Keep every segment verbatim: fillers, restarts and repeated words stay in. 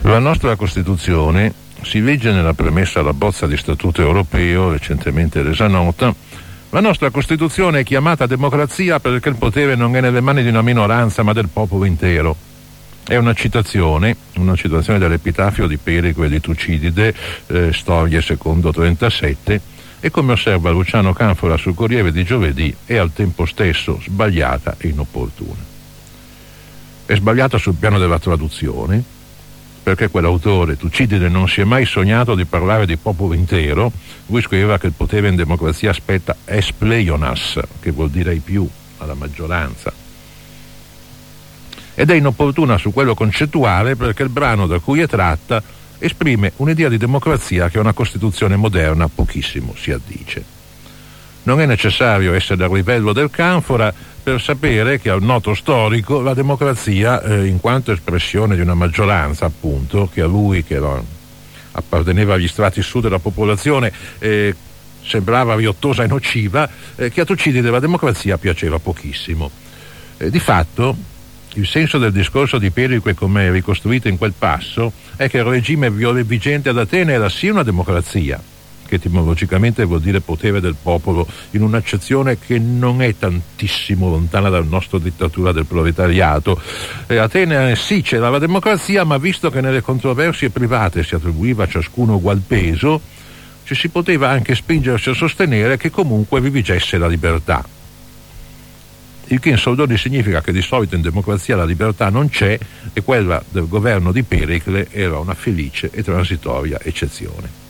La nostra Costituzione, si legge nella premessa alla bozza di Statuto europeo recentemente resa nota, la nostra Costituzione è chiamata democrazia perché il potere non è nelle mani di una minoranza ma del popolo intero. È una citazione, una citazione dell'epitafio di Pericle e di Tucidide, eh, Storie secondo trentasette, e come osserva Luciano Canfora sul Corriere di giovedì è al tempo stesso sbagliata e inopportuna. È sbagliata sul piano della traduzione, perché quell'autore, Tucidide, non si è mai sognato di parlare di popolo intero. Lui scriveva che il potere in democrazia spetta es pleionas, che vuol dire ai più, alla maggioranza. Ed è inopportuna su quello concettuale perché il brano da cui è tratta esprime un'idea di democrazia che a una Costituzione moderna pochissimo si addice. Non è necessario essere al livello del Canfora per sapere che al noto storico la democrazia, eh, in quanto espressione di una maggioranza, appunto, che a lui, che era, apparteneva agli strati sud della popolazione, eh, sembrava riottosa e nociva, eh, che a Tucidide la democrazia piaceva pochissimo. Eh, di fatto, il senso del discorso di Pericle, come è ricostruito in quel passo, è che il regime vigente ad Atene era sì una democrazia, che etimologicamente vuol dire potere del popolo, in un'accezione che non è tantissimo lontana dalla nostra dittatura del proletariato. E Atene sì c'era la democrazia, ma visto che nelle controversie private si attribuiva a ciascuno ugual peso, ci si poteva anche spingersi a sostenere che comunque vi vigesse la libertà. Il che in soldoni significa che di solito in democrazia la libertà non c'è e quella del governo di Pericle era una felice e transitoria eccezione.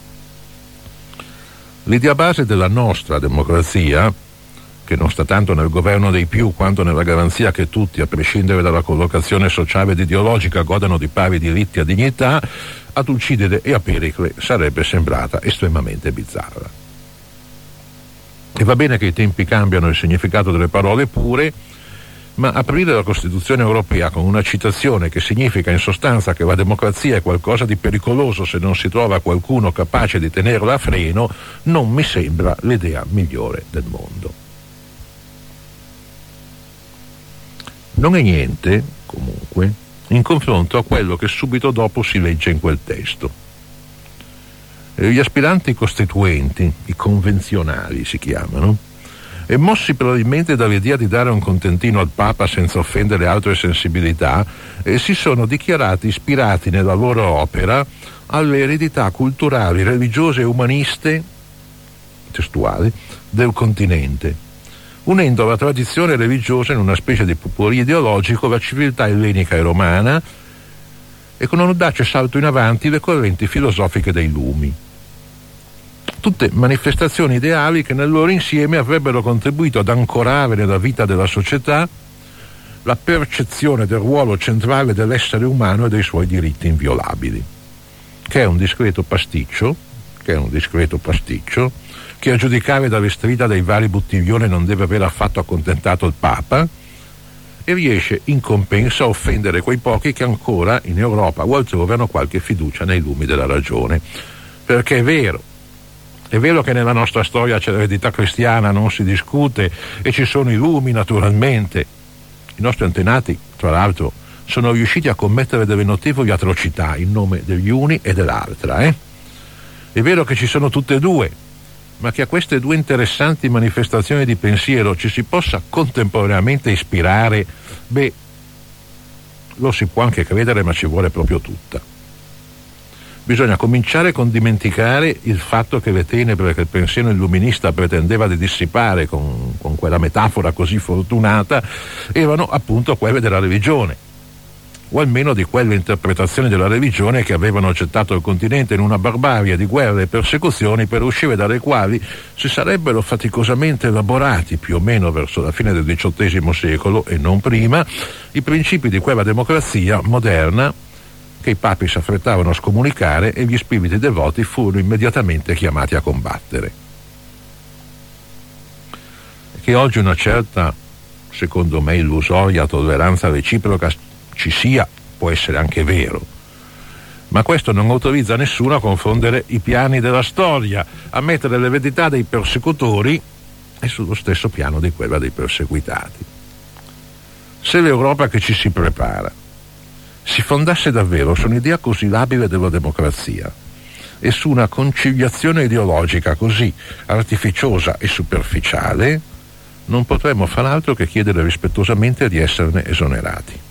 L'idea base della nostra democrazia, che non sta tanto nel governo dei più quanto nella garanzia che tutti, a prescindere dalla collocazione sociale ed ideologica, godano di pari diritti e dignità, a Tucidide e a Pericle sarebbe sembrata estremamente bizzarra. E va bene che i tempi cambiano il significato delle parole pure, ma aprire la Costituzione europea con una citazione che significa in sostanza che la democrazia è qualcosa di pericoloso se non si trova qualcuno capace di tenerla a freno non mi sembra l'idea migliore del mondo. Non è niente, comunque, in confronto a quello che subito dopo si legge in quel testo. Gli aspiranti costituenti, i convenzionali si chiamano, e mossi probabilmente dall'idea di dare un contentino al Papa senza offendere altre sensibilità, eh, si sono dichiarati ispirati nella loro opera alle eredità culturali, religiose e umaniste, testuali, del continente, unendo la tradizione religiosa in una specie di potpourri ideologico la civiltà ellenica e romana e con un audace salto in avanti le correnti filosofiche dei Lumi. Tutte manifestazioni ideali che nel loro insieme avrebbero contribuito ad ancorare nella vita della società la percezione del ruolo centrale dell'essere umano e dei suoi diritti inviolabili, che è un discreto pasticcio, che è un discreto pasticcio, che a giudicare dalle strida dei vari bottiglioni non deve aver affatto accontentato il Papa, e riesce in compenso a offendere quei pochi che ancora in Europa o altrove hanno qualche fiducia nei lumi della ragione. Perché è vero, È vero che nella nostra storia c'è l'eredità cristiana, non si discute, e ci sono i lumi naturalmente. I nostri antenati, tra l'altro, sono riusciti a commettere delle notevoli atrocità in nome degli uni e dell'altra. Eh? È vero che ci sono tutte e due, ma che a queste due interessanti manifestazioni di pensiero ci si possa contemporaneamente ispirare, beh, lo si può anche credere, ma ci vuole proprio tutta. Bisogna cominciare con dimenticare il fatto che le tenebre che il pensiero illuminista pretendeva di dissipare con, con quella metafora così fortunata erano appunto quelle della religione, o almeno di quelle interpretazioni della religione che avevano gettato il continente in una barbarie di guerre e persecuzioni per uscire dalle quali si sarebbero faticosamente elaborati più o meno verso la fine del diciottesimo secolo e non prima i principi di quella democrazia moderna che i papi si affrettavano a scomunicare e gli spiriti devoti furono immediatamente chiamati a combattere. Che oggi una certa, secondo me illusoria, tolleranza reciproca ci sia, può essere anche vero, ma questo non autorizza nessuno a confondere i piani della storia, a mettere l'eredità dei persecutori e sullo stesso piano di quella dei perseguitati. Se l'Europa che ci si prepara si fondasse davvero su un'idea così labile della democrazia e su una conciliazione ideologica così artificiosa e superficiale, non potremmo far altro che chiedere rispettosamente di esserne esonerati.